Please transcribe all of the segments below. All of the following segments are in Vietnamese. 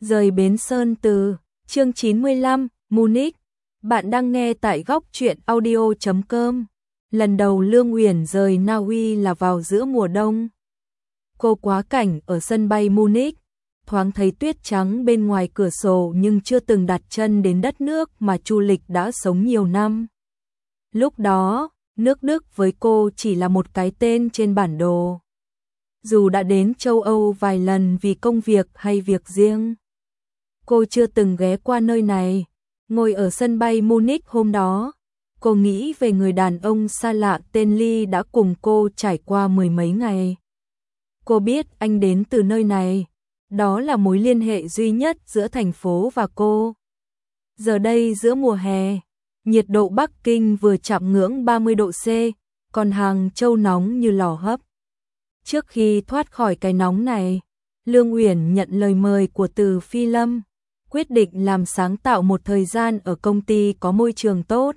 Rời bến Sơn Từ, chương 95, Munich. Bạn đang nghe tại góc truyện audio.com. Lần đầu Lương Uyển rời Na Uy là vào giữa mùa đông. Cô quá cảnh ở sân bay Munich, thoáng thấy tuyết trắng bên ngoài cửa sổ nhưng chưa từng đặt chân đến đất nước mà Chu Lịch đã sống nhiều năm. Lúc đó, nước Đức với cô chỉ là một cái tên trên bản đồ. Dù đã đến châu Âu vài lần vì công việc hay việc riêng, cô chưa từng ghé qua nơi này. Ngồi ở sân bay Munich hôm đó, cô nghĩ về người đàn ông xa lạ tên Lee đã cùng cô trải qua mười mấy ngày. Cô biết anh đến từ nơi này, đó là mối liên hệ duy nhất giữa thành phố và cô. Giờ đây giữa mùa hè, nhiệt độ Bắc Kinh vừa chạm ngưỡng 30 độ C, còn Hàng Châu nóng như lò hấp. Trước khi thoát khỏi cái nóng này, Lương Uyển nhận lời mời của Từ Phi Lâm, quyết định làm sáng tạo một thời gian ở công ty có môi trường tốt.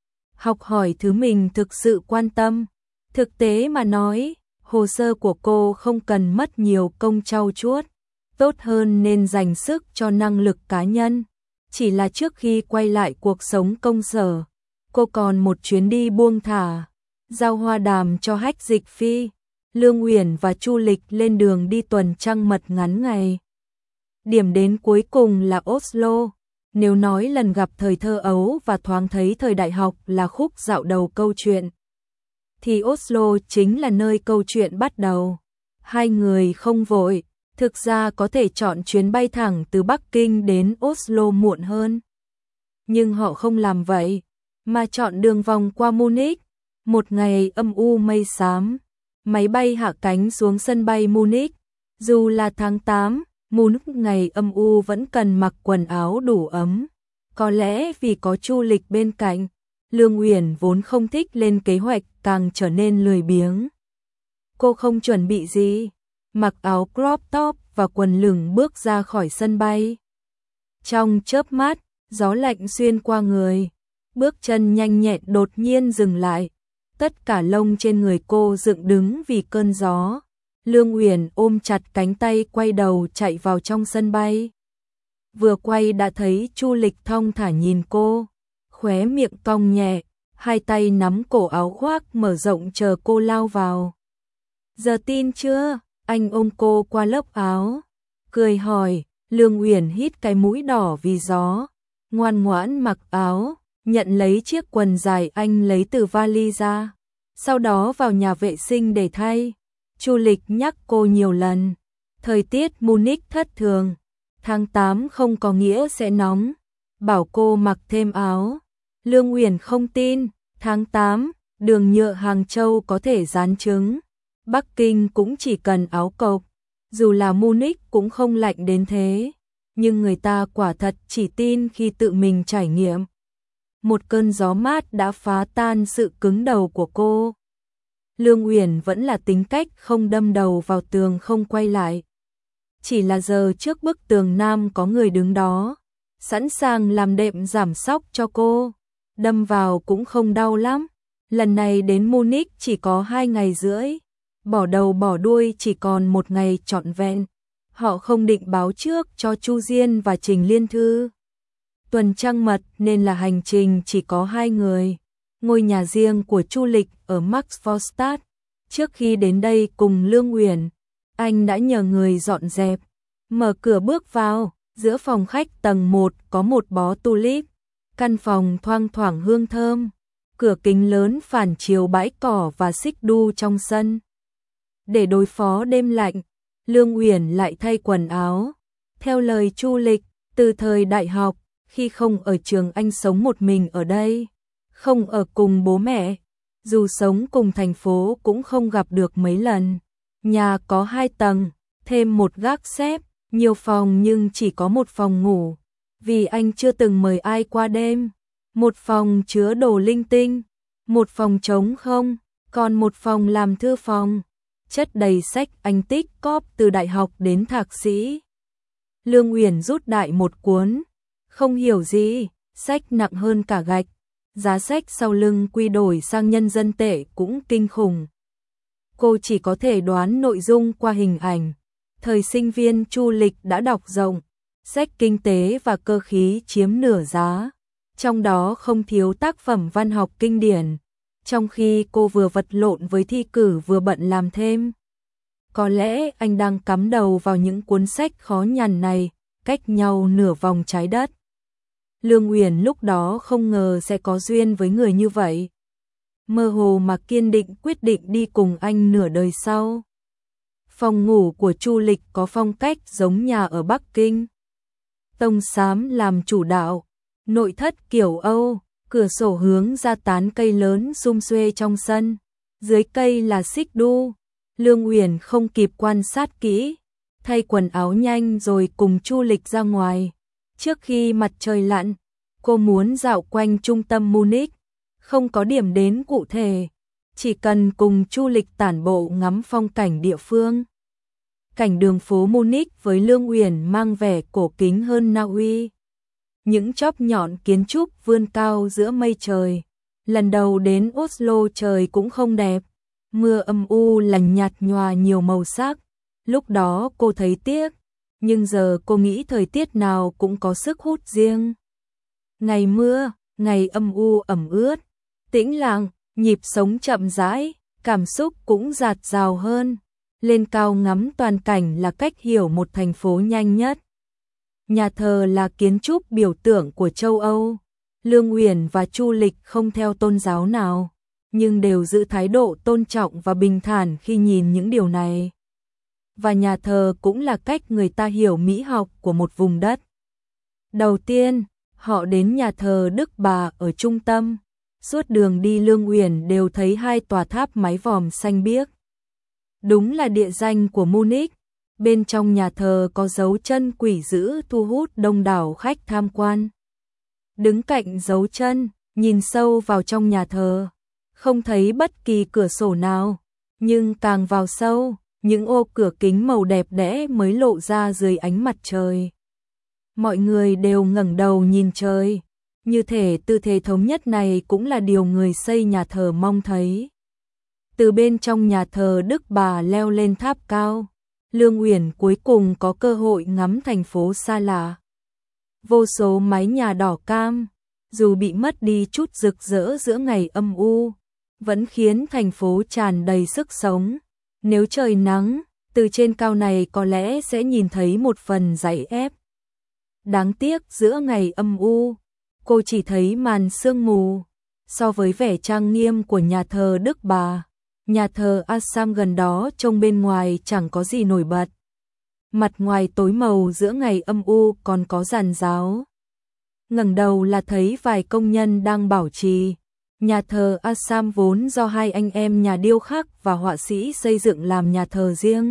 Học hỏi thứ mình thực sự quan tâm. Thực tế mà nói, hồ sơ của cô không cần mất nhiều công trau chuốt, tốt hơn nên dành sức cho năng lực cá nhân. Chỉ là trước khi quay lại cuộc sống công sở, cô còn một chuyến đi buông thả, giao hoa đàm cho Hách Dịch Phi. Lương Uyển và Chu Lịch lên đường đi tuần trăng mật ngắn ngày. Điểm đến cuối cùng là Oslo. Nếu nói lần gặp thời thơ ấu và thoáng thấy thời đại học là khúc dạo đầu câu chuyện, thì Oslo chính là nơi câu chuyện bắt đầu. Hai người không vội, thực ra có thể chọn chuyến bay thẳng từ Bắc Kinh đến Oslo muộn hơn. Nhưng họ không làm vậy, mà chọn đường vòng qua Munich. Một ngày âm u mây xám, máy bay hạ cánh xuống sân bay Munich. Dù là tháng 8, Munich ngày âm u vẫn cần mặc quần áo đủ ấm. Có lẽ vì có Chu Lịch bên cạnh, Lương Uyển vốn không thích lên kế hoạch càng trở nên lười biếng. Cô không chuẩn bị gì, mặc áo crop top và quần lửng bước ra khỏi sân bay. Trong chớp mắt, gió lạnh xuyên qua người, bước chân nhanh nhẹn đột nhiên dừng lại. Tất cả lông trên người cô dựng đứng vì cơn gió. Lương Uyển ôm chặt cánh tay quay đầu chạy vào trong sân bay. Vừa quay đã thấy Chu Lịch thong thả nhìn cô, khóe miệng cong nhẹ, hai tay nắm cổ áo khoác mở rộng chờ cô lao vào. Giờ tin chưa? Anh ôm cô qua lớp áo, cười hỏi. Lương Uyển hít cái mũi đỏ vì gió, ngoan ngoãn mặc áo, nhận lấy chiếc quần dài anh lấy từ vali ra, sau đó vào nhà vệ sinh để thay. Chu Lịch nhắc cô nhiều lần, thời tiết Munich thất thường, tháng 8 không có nghĩa sẽ nóng, bảo cô mặc thêm áo. Lương Uyển không tin, tháng 8, đường nhựa Hàng Châu có thể dán trứng, Bắc Kinh cũng chỉ cần áo cộc, dù là Munich cũng không lạnh đến thế, nhưng người ta quả thật chỉ tin khi tự mình trải nghiệm. Một cơn gió mát đã phá tan sự cứng đầu của cô. Lương Uyển vẫn là tính cách không đâm đầu vào tường không quay lại. Chỉ là giờ trước bức tường nam có người đứng đó, sẵn sàng làm đệm giảm sóc cho cô. Đâm vào cũng không đau lắm. Lần này đến Munich chỉ có 2 ngày rưỡi, bỏ đầu bỏ đuôi chỉ còn 1 ngày trọn vẹn. Họ không định báo trước cho Chu Diên và Trình Liên Thư. Tuần trăng mật nên là hành trình chỉ có 2 người. Ngôi nhà riêng của Chu Lịch ở Maxvorstadt. Trước khi đến đây cùng Lương Uyển, anh đã nhờ người dọn dẹp. Mở cửa bước vào, giữa phòng khách tầng 1 có một bó tulip. Căn phòng thoang thoảng hương thơm. Cửa kính lớn phản chiếu bãi cỏ và xích đu trong sân. Để đối phó đêm lạnh, Lương Uyển lại thay quần áo. Theo lời Chu Lịch, từ thời đại học, khi không ở trường anh sống một mình ở đây, không ở cùng bố mẹ, dù sống cùng thành phố cũng không gặp được mấy lần. Nhà có 2 tầng, thêm một gác xếp, nhiều phòng nhưng chỉ có một phòng ngủ, vì anh chưa từng mời ai qua đêm. Một phòng chứa đồ linh tinh, một phòng trống không, còn một phòng làm thư phòng, chất đầy sách anh tích cóp từ đại học đến thạc sĩ. Lương Uyển rút đại một cuốn, không hiểu gì, sách nặng hơn cả gạch. Giá sách sau lưng quy đổi sang nhân dân tệ cũng kinh khủng. Cô chỉ có thể đoán nội dung qua hình ảnh. Thời sinh viên Chu Lịch đã đọc rộng, sách kinh tế và cơ khí chiếm nửa giá, trong đó không thiếu tác phẩm văn học kinh điển, trong khi cô vừa vật lộn với thi cử vừa bận làm thêm. Có lẽ anh đang cắm đầu vào những cuốn sách khó nhằn này, cách nhau nửa vòng trái đất. Lương Uyển lúc đó không ngờ sẽ có duyên với người như vậy. Mơ hồ mà kiên định quyết định đi cùng anh nửa đời sau. Phòng ngủ của Chu Lịch có phong cách giống nhà ở Bắc Kinh. Tông xám làm chủ đạo, nội thất kiểu Âu, cửa sổ hướng ra tán cây lớn sum xuê trong sân. Dưới cây là xích đu. Lương Uyển không kịp quan sát kỹ, thay quần áo nhanh rồi cùng Chu Lịch ra ngoài. Trước khi mặt trời lặn, cô muốn dạo quanh trung tâm Munich, không có điểm đến cụ thể, chỉ cần cùng Chu Lịch tản bộ ngắm phong cảnh địa phương. Cảnh đường phố Munich với Lương Uyển mang vẻ cổ kính hơn Na Uy. Những chóp nhọn kiến trúc vươn cao giữa mây trời. Lần đầu đến Oslo trời cũng không đẹp. Mưa âm u lành nhạt nhòa nhiều màu sắc. Lúc đó cô thấy tiếc, nhưng giờ cô nghĩ thời tiết nào cũng có sức hút riêng. Ngày mưa, ngày âm u ẩm ướt, tĩnh lặng, nhịp sống chậm rãi, cảm xúc cũng dạt dào hơn. Lên cao ngắm toàn cảnh là cách hiểu một thành phố nhanh nhất. Nhà thờ là kiến trúc biểu tượng của châu Âu. Lương Uyển và Chu Lịch không theo tôn giáo nào, nhưng đều giữ thái độ tôn trọng và bình thản khi nhìn những điều này. Và nhà thờ cũng là cách người ta hiểu mỹ học của một vùng đất. Đầu tiên, họ đến nhà thờ Đức Bà ở trung tâm. Suốt đường đi Lương Uyển đều thấy hai tòa tháp mái vòm xanh biếc. Đúng là địa danh của Munich. Bên trong nhà thờ có dấu chân quỷ dữ thu hút đông đảo khách tham quan. Đứng cạnh dấu chân, nhìn sâu vào trong nhà thờ, không thấy bất kỳ cửa sổ nào, nhưng càng vào sâu, những ô cửa kính màu đẹp đẽ mới lộ ra dưới ánh mặt trời. Mọi người đều ngẩng đầu nhìn trời, như thể tư thế thống nhất này cũng là điều người xây nhà thờ mong thấy. Từ bên trong nhà thờ Đức Bà leo lên tháp cao, Lương Uyển cuối cùng có cơ hội ngắm thành phố xa lạ. Vô số mái nhà đỏ cam, dù bị mất đi chút rực rỡ giữa ngày âm u, vẫn khiến thành phố tràn đầy sức sống. Nếu trời nắng, từ trên cao này có lẽ sẽ nhìn thấy một phần dãy ép. Đáng tiếc giữa ngày âm u, cô chỉ thấy màn sương mù. So với vẻ trang nghiêm của nhà thờ Đức Bà, nhà thờ Assam gần đó trông bên ngoài chẳng có gì nổi bật. Mặt ngoài tối màu giữa ngày âm u còn có giàn giáo. Ngẩng đầu là thấy vài công nhân đang bảo trì. Nhà thờ Assam vốn do hai anh em nhà điêu khắc và họa sĩ xây dựng làm nhà thờ riêng.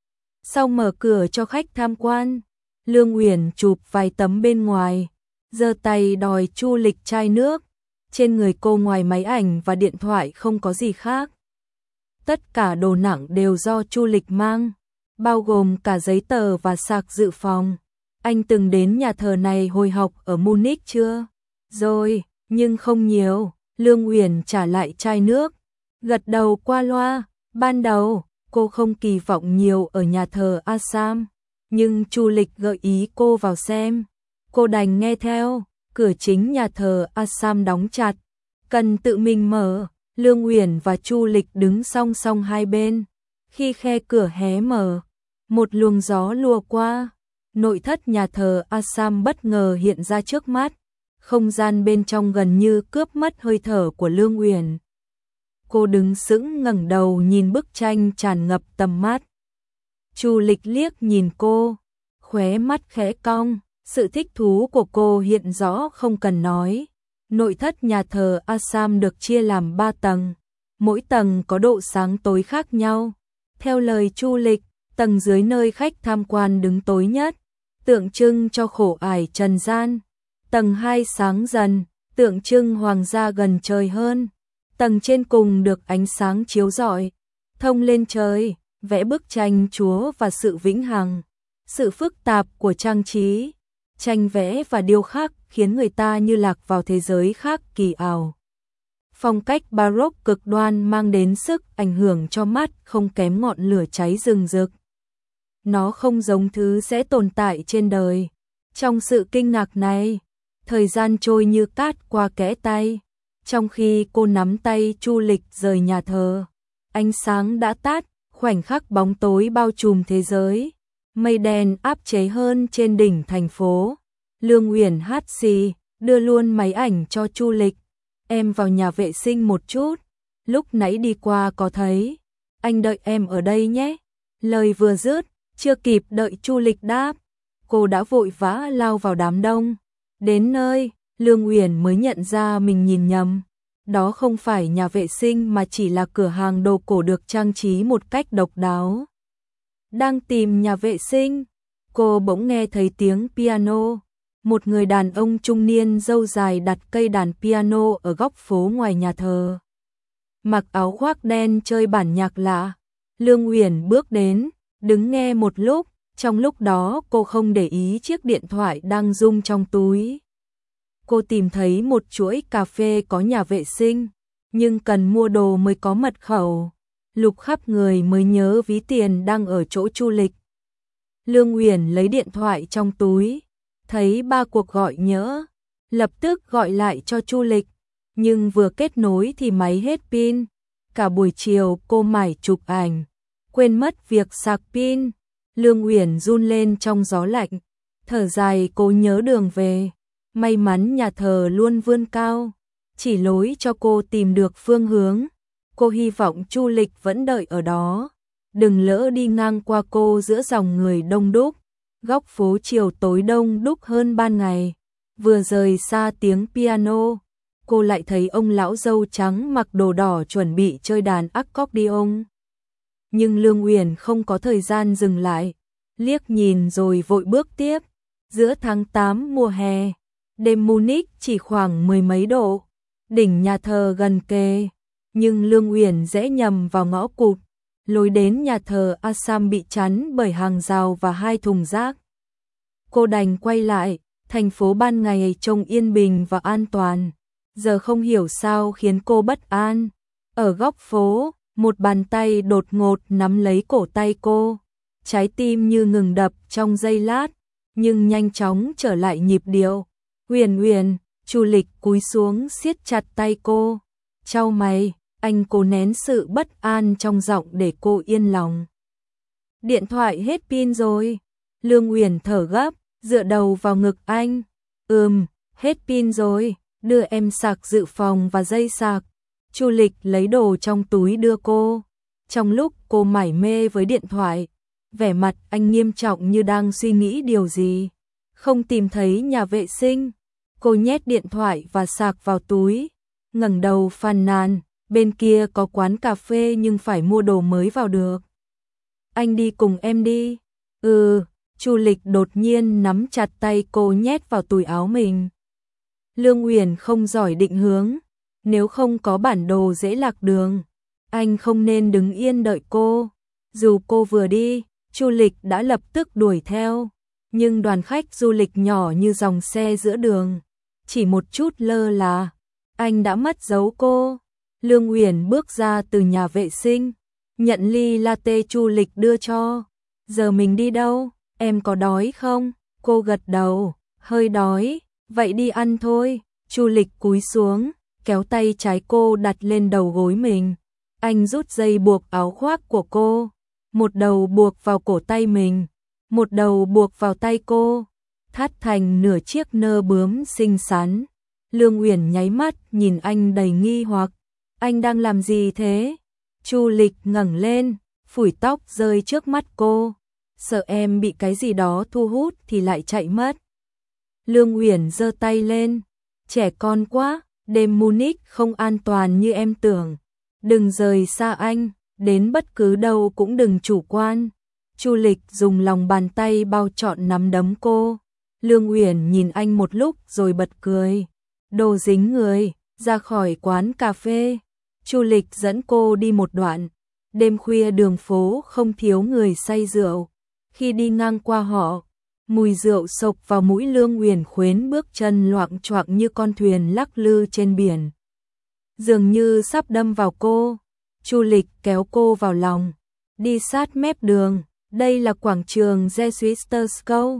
Sau mở cửa cho khách tham quan, Lương Uyển chụp vài tấm bên ngoài, giơ tay đòi Chu Lịch chai nước. Trên người cô ngoài máy ảnh và điện thoại không có gì khác. Tất cả đồ nặng đều do Chu Lịch mang, bao gồm cả giấy tờ và sạc dự phòng. Anh từng đến nhà thờ này hồi học ở Munich chưa? Rồi, nhưng không nhiều. Lương Uyển trả lại chai nước, gật đầu qua loa. Ban đầu, cô không kỳ vọng nhiều ở nhà thờ Assam, nhưng Chu Lịch gợi ý cô vào xem. Cô đành nghe theo. Cửa chính nhà thờ Assam đóng chặt, cần tự mình mở. Lương Uyển và Chu Lịch đứng song song hai bên. Khi khe cửa hé mở, một luồng gió lùa qua. Nội thất nhà thờ Assam bất ngờ hiện ra trước mắt. Không gian bên trong gần như cướp mất hơi thở của Lương Uyển. Cô đứng sững ngẩng đầu nhìn bức tranh tràn ngập tầm mắt. Chu Lịch liếc nhìn cô, khóe mắt khẽ cong. Sự thích thú của cô hiện rõ không cần nói. Nội thất nhà thờ Assam được chia làm 3 tầng, mỗi tầng có độ sáng tối khác nhau. Theo lời Chu Lịch, tầng dưới nơi khách tham quan đứng tối nhất, tượng trưng cho khổ ải trần gian. Tầng 2 sáng dần, tượng trưng hoàng gia gần trời hơn. Tầng trên cùng được ánh sáng chiếu rọi, thông lên trời, vẽ bức tranh Chúa và sự vĩnh hằng. Sự phức tạp của trang trí, tranh vẽ và điêu khắc khiến người ta như lạc vào thế giới khác kỳ ảo. Phong cách Baroque cực đoan mang đến sức ảnh hưởng cho mắt không kém ngọn lửa cháy rừng rực. Nó không giống thứ sẽ tồn tại trên đời. Trong sự kinh ngạc này, thời gian trôi như cát qua kẽ tay. Trong khi cô nắm tay Chu Lịch rời nhà thờ, ánh sáng đã tắt, khoảnh khắc bóng tối bao trùm thế giới. Mây đen áp chế hơn trên đỉnh thành phố. Lương Uyển hát xì, đưa luôn máy ảnh cho Chu Lịch. Em vào nhà vệ sinh một chút, lúc nãy đi qua có thấy. Anh đợi em ở đây nhé. Lời vừa dứt, chưa kịp đợi Chu Lịch đáp, cô đã vội vã lao vào đám đông. Đến nơi, Lương Uyển mới nhận ra mình nhìn nhầm. Đó không phải nhà vệ sinh mà chỉ là cửa hàng đồ cổ được trang trí một cách độc đáo. Đang tìm nhà vệ sinh, cô bỗng nghe thấy tiếng piano. Một người đàn ông trung niên râu dài đặt cây đàn piano ở góc phố ngoài nhà thờ. Mặc áo khoác đen chơi bản nhạc lạ. Lương Uyển bước đến, đứng nghe một lúc. Trong lúc đó cô không để ý chiếc điện thoại đang rung trong túi. Cô tìm thấy một chuỗi cà phê có nhà vệ sinh, nhưng cần mua đồ mới có mật khẩu. Lục khắp người mới nhớ ví tiền đang ở chỗ Chu Lịch. Lương Uyển lấy điện thoại trong túi, thấy 3 cuộc gọi nhỡ, lập tức gọi lại cho Chu Lịch, nhưng vừa kết nối thì máy hết pin. Cả buổi chiều cô mải chụp ảnh, quên mất việc sạc pin. Lương Uyển run lên trong gió lạnh, thở dài cô nhớ đường về. May mắn nhà thờ luôn vươn cao, chỉ lối cho cô tìm được phương hướng. Cô hy vọng Chu Lịch vẫn đợi ở đó, đừng lỡ đi ngang qua cô giữa dòng người đông đúc. Góc phố chiều tối đông đúc hơn ban ngày. Vừa rời xa tiếng piano, cô lại thấy ông lão râu trắng mặc đồ đỏ chuẩn bị chơi đàn accordion. Nhưng Lương Uyển không có thời gian dừng lại, liếc nhìn rồi vội bước tiếp. Giữa tháng 8 mùa hè, đêm Munich chỉ khoảng 10 mấy độ, đỉnh nhà thờ gần kề, nhưng Lương Uyển dễ nhầm vào ngõ cụt. Lối đến nhà thờ Assam bị chắn bởi hàng rào và 2 thùng rác. Cô đành quay lại, thành phố ban ngày trông yên bình và an toàn, giờ không hiểu sao khiến cô bất an. Ở góc phố, một bàn tay đột ngột nắm lấy cổ tay cô, trái tim như ngừng đập trong giây lát, nhưng nhanh chóng trở lại nhịp điệu. Uyển Uyển, Chu Lịch cúi xuống siết chặt tay cô. Chau mày, anh cố nén sự bất an trong giọng để cô yên lòng. Điện thoại hết pin rồi. Lương Uyển thở gấp, dựa đầu vào ngực anh. Hết pin rồi, đưa em sạc dự phòng và dây sạc. Chu Lịch lấy đồ trong túi đưa cô. Trong lúc cô mải mê với điện thoại, vẻ mặt anh nghiêm trọng như đang suy nghĩ điều gì. Không tìm thấy nhà vệ sinh. Cô nhét điện thoại và sạc vào túi, ngẩng đầu phàn nàn, bên kia có quán cà phê nhưng phải mua đồ mới vào được. Anh đi cùng em đi. Chu Lịch đột nhiên nắm chặt tay cô nhét vào túi áo mình. Lương Uyển không giỏi định hướng, nếu không có bản đồ dễ lạc đường. Anh không nên đứng yên đợi cô. Dù cô vừa đi, Chu Lịch đã lập tức đuổi theo. Nhưng đoàn khách du lịch nhỏ như dòng xe giữa đường. Chỉ một chút lơ là, anh đã mất dấu cô. Lương Uyển bước ra từ nhà vệ sinh, nhận ly latte Chu Lịch đưa cho. Giờ mình đi đâu? Em có đói không? Cô gật đầu, hơi đói, vậy đi ăn thôi. Chu Lịch cúi xuống, kéo tay trái cô đặt lên đầu gối mình. Anh rút dây buộc áo khoác của cô, một đầu buộc vào cổ tay mình, một đầu buộc vào tay cô, thắt thành nửa chiếc nơ bướm xinh xắn. Lương Uyển nháy mắt nhìn anh đầy nghi hoặc. Anh đang làm gì thế? Chu Lịch ngẩng lên, phủi tóc rơi trước mắt cô. Sợ em bị cái gì đó thu hút thì lại chạy mất. Lương Uyển giơ tay lên. Trẻ con quá, đêm Munich không an toàn như em tưởng. Đừng rời xa anh, đến bất cứ đâu cũng đừng chủ quan. Chu Lịch dùng lòng bàn tay bao trọn nắm đấm cô. Lương Uyển nhìn anh một lúc rồi bật cười. Đồ dính người, ra khỏi quán cà phê. Chu Lịch dẫn cô đi một đoạn. Đêm khuya đường phố không thiếu người say rượu. Khi đi ngang qua họ, mùi rượu xộc vào mũi. Lương Uyển khuến bước chân loạng choạng như con thuyền lắc lư trên biển. Dường như sắp đâm vào cô. Chu Lịch kéo cô vào lòng, đi sát mép đường. Đây là quảng trường Jesuiterskov.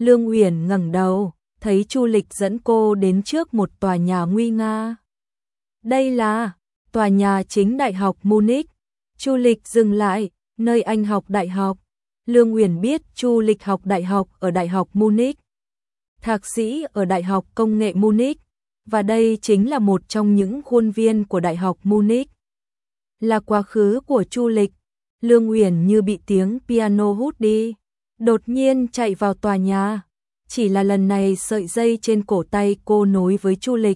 Lương Uyển ngẩng đầu, thấy Chu Lịch dẫn cô đến trước một tòa nhà nguy nga. Đây là tòa nhà chính Đại học Munich. Chu Lịch dừng lại, nơi anh học đại học. Lương Uyển biết Chu Lịch học đại học ở Đại học Munich, thạc sĩ ở Đại học Công nghệ Munich, và đây chính là một trong những khuôn viên của Đại học Munich. Là quá khứ của Chu Lịch. Lương Uyển như bị tiếng piano hút đi, đột nhiên chạy vào tòa nhà. Chỉ là lần này sợi dây trên cổ tay cô nối với Chu Lịch,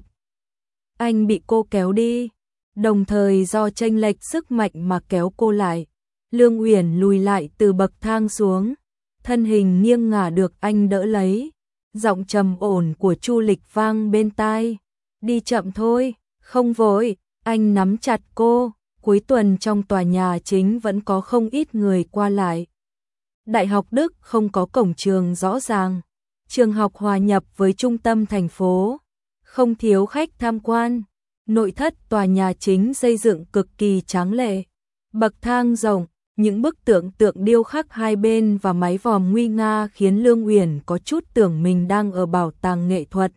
anh bị cô kéo đi, đồng thời do chênh lệch sức mạnh mà kéo cô lại. Lương Uyển lùi lại từ bậc thang xuống, thân hình nghiêng ngả được anh đỡ lấy. Giọng trầm ổn của Chu Lịch vang bên tai. Đi chậm thôi, không vội. Anh nắm chặt cô. Cuối tuần trong tòa nhà chính vẫn có không ít người qua lại. Đại học Đức không có cổng trường rõ ràng. Trường học hòa nhập với trung tâm thành phố, không thiếu khách tham quan. Nội thất tòa nhà chính xây dựng cực kỳ tráng lệ. Bậc thang rộng, những bức tượng điêu khắc hai bên và mái vòm nguy nga khiến Lương Uyển có chút tưởng mình đang ở bảo tàng nghệ thuật.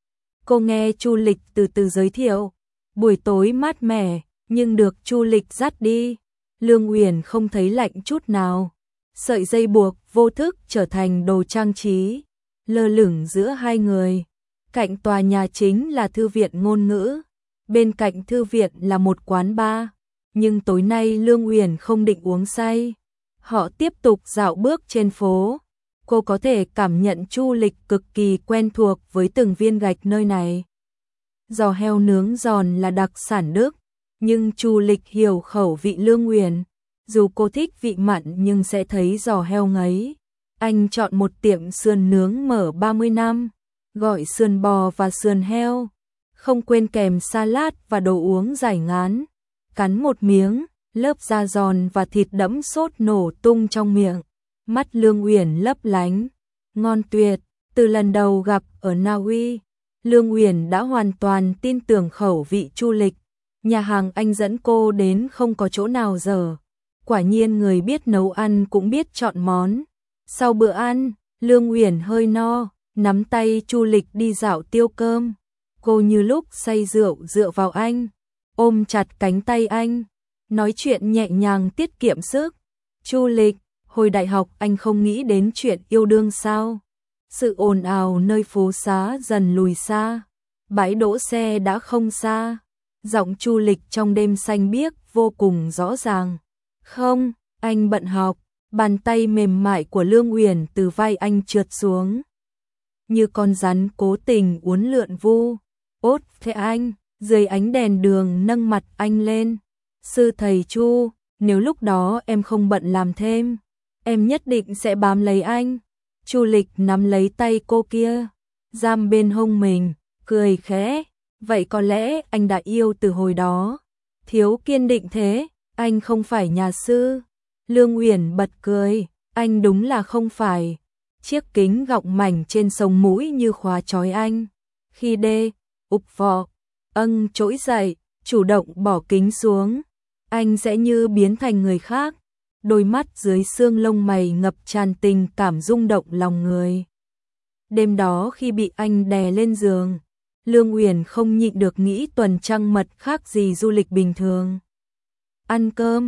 Cô nghe Chu Lịch từ từ giới thiệu. Buổi tối mát mẻ, nhưng được Chu Lịch dắt đi, Lương Uyển không thấy lạnh chút nào. Sợi dây buộc vô thức trở thành đồ trang trí, lơ lửng giữa hai người. Cạnh tòa nhà chính là thư viện ngôn ngữ, bên cạnh thư viện là một quán bar. Nhưng tối nay Lương Uyển không định uống say. Họ tiếp tục dạo bước trên phố. Cô có thể cảm nhận Chu Lịch cực kỳ quen thuộc với từng viên gạch nơi này. Giò heo nướng giòn là đặc sản Đức, nhưng Chu Lịch hiểu khẩu vị Lương Uyển. Dù cô thích vị mặn nhưng sẽ thấy giò heo ngấy. Anh chọn một tiệm sườn nướng mở 30 năm, gọi sườn bò và sườn heo, không quên kèm salad và đồ uống giải ngán. Cắn một miếng, lớp da giòn và thịt đẫm sốt nổ tung trong miệng. Mắt Lương Uyển lấp lánh, ngon tuyệt. Từ lần đầu gặp ở Na Uy, Lương Uyển đã hoàn toàn tin tưởng khẩu vị Chu Lịch. Nhà hàng anh dẫn cô đến không có chỗ nào dở. Quả nhiên người biết nấu ăn cũng biết chọn món. Sau bữa ăn, Lương Uyển hơi no, nắm tay Chu Lịch đi dạo tiêu cơm. Cô như lúc say rượu dựa vào anh, ôm chặt cánh tay anh, nói chuyện nhẹ nhàng tiết kiệm sức. Chu Lịch, hồi đại học anh không nghĩ đến chuyện yêu đương sao? Sự ồn ào nơi phố xá dần lùi xa, bãi đỗ xe đã không xa. Giọng Chu Lịch trong đêm xanh biếc vô cùng rõ ràng. Không, anh bận học. Bàn tay mềm mại của Lương Uyển từ vai anh trượt xuống, như con rắn cố tình uốn lượn vu. Ốt thế anh, dưới ánh đèn đường nâng mặt anh lên. Sư thầy Chu, nếu lúc đó em không bận làm thêm, em nhất định sẽ bám lấy anh. Chu Lịch nắm lấy tay cô kia, giam bên hông mình, cười khẽ. Vậy có lẽ anh đã yêu từ hồi đó. Thiếu kiên định thế, anh không phải nhà sư. Lương Uyển bật cười, anh đúng là không phải. Chiếc kính gọng mảnh trên sống mũi như khóa trói anh. Khi đê, ục vọ, trỗi dậy, chủ động bỏ kính xuống, anh sẽ như biến thành người khác. Đôi mắt dưới xương lông mày ngập tràn tình cảm rung động lòng người. Đêm đó khi bị anh đè lên giường, Lương Uyển không nhịn được nghĩ tuần trăng mật khác gì du lịch bình thường. Ăn cơm,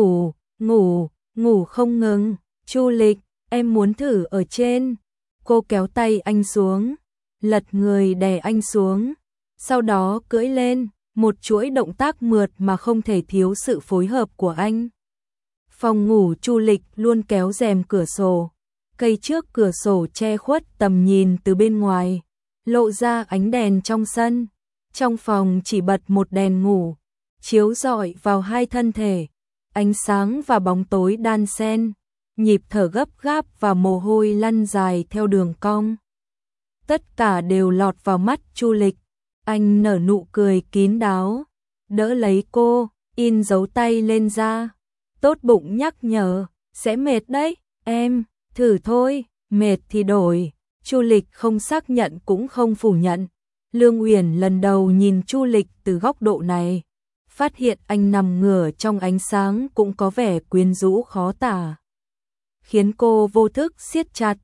ngủ không ngừng. Chu Lịch, em muốn thử ở trên. Cô kéo tay anh xuống, lật người đè anh xuống, sau đó cưỡi lên, một chuỗi động tác mượt mà không thể thiếu sự phối hợp của anh. Phòng ngủ Chu Lịch luôn kéo rèm cửa sổ, cây trước cửa sổ che khuất tầm nhìn từ bên ngoài, lộ ra ánh đèn trong sân. Trong phòng chỉ bật một đèn ngủ, chiếu rọi vào hai thân thể, ánh sáng và bóng tối đan xen, nhịp thở gấp gáp và mồ hôi lăn dài theo đường cong. Tất cả đều lọt vào mắt Chu Lịch. Anh nở nụ cười kín đáo, đỡ lấy cô, in dấu tay lên da. Tốt bụng nhắc nhở, sẽ mệt đấy, em, thử thôi, mệt thì đổi. Chu Lịch không xác nhận cũng không phủ nhận. Lương Uyển lần đầu nhìn Chu Lịch từ góc độ này, phát hiện anh nằm ngửa trong ánh sáng cũng có vẻ quyến rũ khó tả, khiến cô vô thức siết chặt.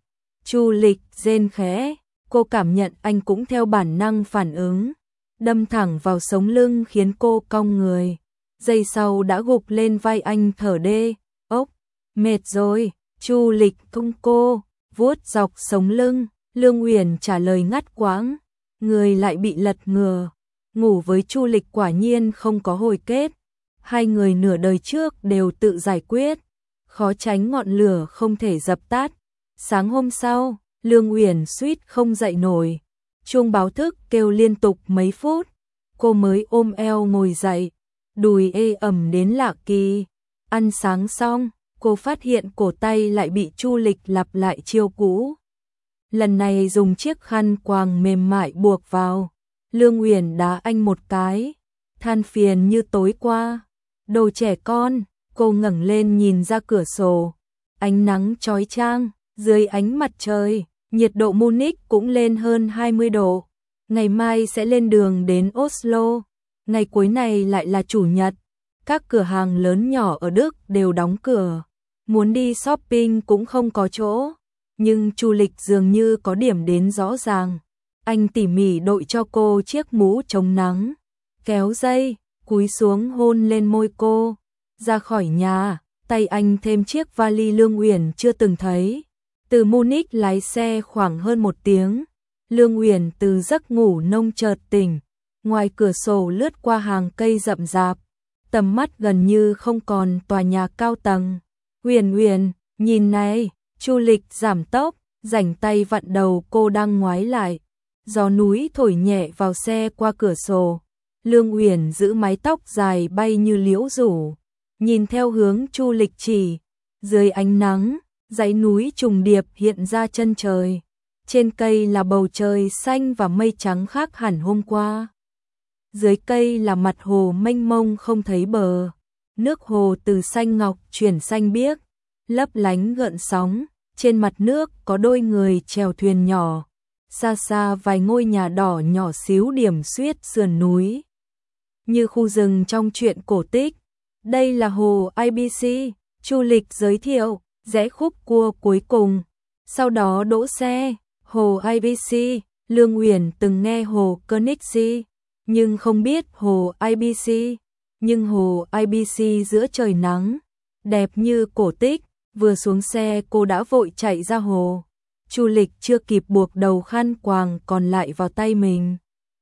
Chu Lịch rên khẽ, cô cảm nhận anh cũng theo bản năng phản ứng, đâm thẳng vào sống lưng khiến cô cong người. Giây sau đã gục lên vai anh thở đê, ốc, mệt rồi. Chu Lịch tung cô, vuốt dọc sống lưng, Lương Uyển trả lời ngắt quãng, người lại bị lật ngừa. Ngủ với Chu Lịch quả nhiên không có hồi kết, hai người nửa đời trước đều tự giải quyết, khó tránh ngọn lửa không thể dập tắt. Sáng hôm sau, Lương Uyển suýt không dậy nổi, chuông báo thức kêu liên tục mấy phút, cô mới ôm eo ngồi dậy, đùi ê ẩm đến lạ kỳ. Ăn sáng xong, cô phát hiện cổ tay lại bị Chu Lịch lặp lại chiêu cũ. Lần này dùng chiếc khăn quàng mềm mại buộc vào. Lương Uyển đá anh một cái, than phiền như tối qua. Đồ trẻ con, cô ngẩng lên nhìn ra cửa sổ. Ánh nắng chói chang, dưới ánh mặt trời, nhiệt độ Munich cũng lên hơn 20 độ. Ngày mai sẽ lên đường đến Oslo. Ngày cuối này lại là chủ nhật. Các cửa hàng lớn nhỏ ở Đức đều đóng cửa. Muốn đi shopping cũng không có chỗ. Nhưng Chu Lịch dường như có điểm đến rõ ràng. Anh tỉ mỉ đội cho cô chiếc mũ chống nắng, kéo dây, cúi xuống hôn lên môi cô. Ra khỏi nhà, tay anh thêm chiếc vali Lương Uyển chưa từng thấy. Từ Munich lái xe khoảng hơn 1 tiếng. Lương Uyển từ giấc ngủ nông chợt tỉnh. Ngoài cửa sổ lướt qua hàng cây rậm rạp. Tầm mắt gần như không còn tòa nhà cao tầng. Uyển Uyển, nhìn này. Chu Lịch giảm tốc, rảnh tay vặn đầu cô đang ngoái lại. Gió núi thổi nhẹ vào xe qua cửa sổ. Lương Uyển giữ mái tóc dài bay như liễu rủ, nhìn theo hướng Chu Lịch chỉ. Dưới ánh nắng, dãy núi trùng điệp hiện ra chân trời. Trên cây là bầu trời xanh và mây trắng khác hẳn hôm qua. Dưới cây là mặt hồ mênh mông không thấy bờ. Nước hồ từ xanh ngọc chuyển xanh biếc, lấp lánh gợn sóng. Trên mặt nước có đôi người chèo thuyền nhỏ. Xa xa vài ngôi nhà đỏ nhỏ xíu điểm xuyết sườn núi. Như khu rừng trong truyện cổ tích. Đây là hồ IBC, Chu Lịch giới thiệu, rẽ khúc cua cuối cùng. Sau đó đỗ xe, hồ IBC, Lương Uyển từng nghe hồ Königssee, nhưng không biết hồ IBC. Nhưng hồ IBC giữa trời nắng, đẹp như cổ tích. Vừa xuống xe cô đã vội chạy ra hồ. Chu Lịch chưa kịp buộc đầu khăn quàng còn lại vào tay mình.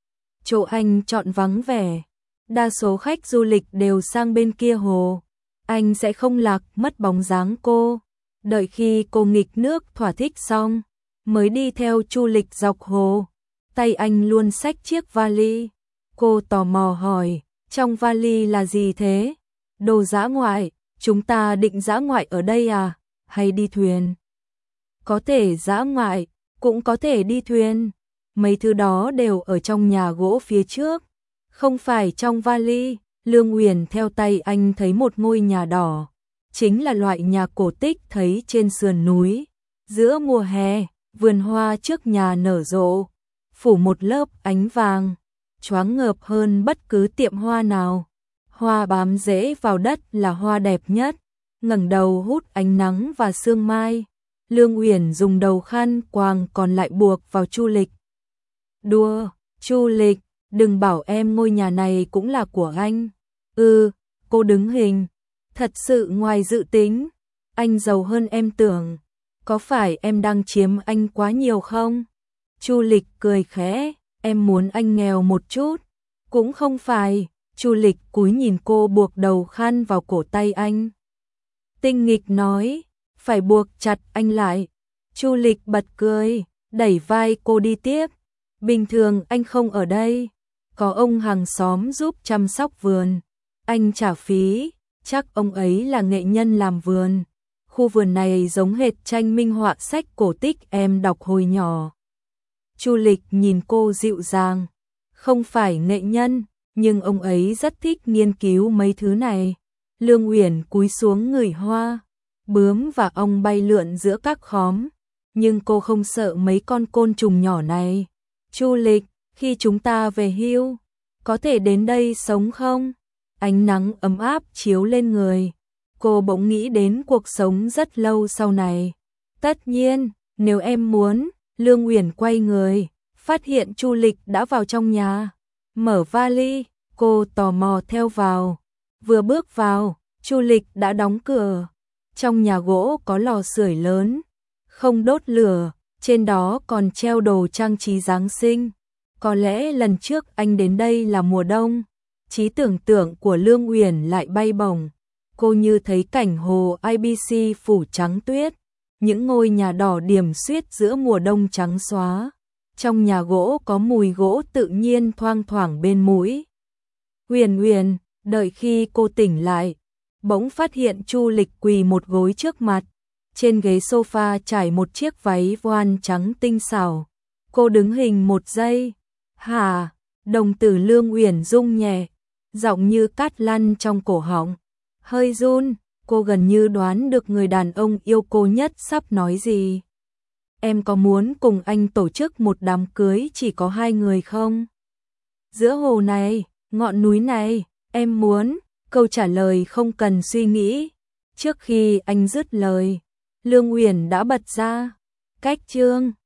Chỗ anh chọn vắng vẻ. Đa số khách du lịch đều sang bên kia hồ. Anh sẽ không lạc mất bóng dáng cô. Đợi khi cô nghịch nước thỏa thích xong, mới đi theo Chu Lịch dọc hồ. Tay anh luôn xách chiếc vali. Cô tò mò hỏi, trong vali là gì thế? Đồ dã ngoại. Chúng ta định dã ngoại ở đây à? Hay đi thuyền? Có thể dã ngoại, cũng có thể đi thuyền. Mấy thứ đó đều ở trong nhà gỗ phía trước. Không phải trong vali. Lương Uyển theo tay anh thấy một ngôi nhà đỏ. Chính là loại nhà cổ tích thấy trên sườn núi. Giữa mùa hè, vườn hoa trước nhà nở rộ, phủ một lớp ánh vàng, choáng ngợp hơn bất cứ tiệm hoa nào. Hoa bám rễ vào đất là hoa đẹp nhất, ngẩng đầu hút ánh nắng và sương mai. Lương Uyển dùng đầu khăn quàng còn lại buộc vào Chu Lịch. Đùa, Chu Lịch, đừng bảo em ngôi nhà này cũng là của anh. Cô đứng hình. Thật sự ngoài dự tính, anh giàu hơn em tưởng. Có phải em đang chiếm anh quá nhiều không? Chu Lịch cười khẽ, em muốn anh nghèo một chút. Cũng không phải. Chu Lịch cúi nhìn cô buộc đầu khăn vào cổ tay anh. Tinh nghịch nói, phải buộc chặt anh lại. Chu Lịch bật cười, đẩy vai cô đi tiếp. Bình thường anh không ở đây, có ông hàng xóm giúp chăm sóc vườn. Anh trả phí, chắc ông ấy là nghệ nhân làm vườn. Khu vườn này giống hệt tranh minh họa sách cổ tích em đọc hồi nhỏ. Chu Lịch nhìn cô dịu dàng, không phải nghệ nhân, nhưng ông ấy rất thích nghiên cứu mấy thứ này. Lương Uyển cúi xuống ngửi hoa, bướm và ong bay lượn giữa các khóm, nhưng cô không sợ mấy con côn trùng nhỏ này. Chu Lịch, khi chúng ta về hưu, có thể đến đây sống không? Ánh nắng ấm áp chiếu lên người. Cô bỗng nghĩ đến cuộc sống rất lâu sau này. Tất nhiên, Nếu em muốn, Lương Uyển quay người, phát hiện Chu Lịch đã vào trong nhà. Mở vali, cô tò mò theo vào. Vừa bước vào, Chu Lịch đã đóng cửa. Trong nhà gỗ có lò sưởi lớn, không đốt lửa, trên đó còn treo đồ trang trí Giáng sinh. Có lẽ lần trước anh đến đây là mùa đông. Trí tưởng tượng của Lương Uyển lại bay bổng. Cô như thấy cảnh hồ IBC phủ trắng tuyết, những ngôi nhà đỏ điểm xuyết giữa mùa đông trắng xóa. Trong nhà gỗ có mùi gỗ tự nhiên thoang thoảng bên mũi. Uyển Uyển, đợi khi cô tỉnh lại, bỗng phát hiện Chu Lịch quỳ một gối trước mặt. Trên ghế sofa trải một chiếc váy voan trắng tinh xảo. Cô đứng hình một giây. Hả? Đồng tử Lương Uyển rung nhẹ, giọng như cát lăn trong cổ họng. Hơi run, cô gần như đoán được người đàn ông yêu cô nhất sắp nói gì. Em có muốn cùng anh tổ chức một đám cưới chỉ có 2 người không? Giữa hồ này, ngọn núi này, em muốn. Câu trả lời không cần suy nghĩ. Trước khi anh dứt lời, Lương Uyển đã bật ra. Cách chương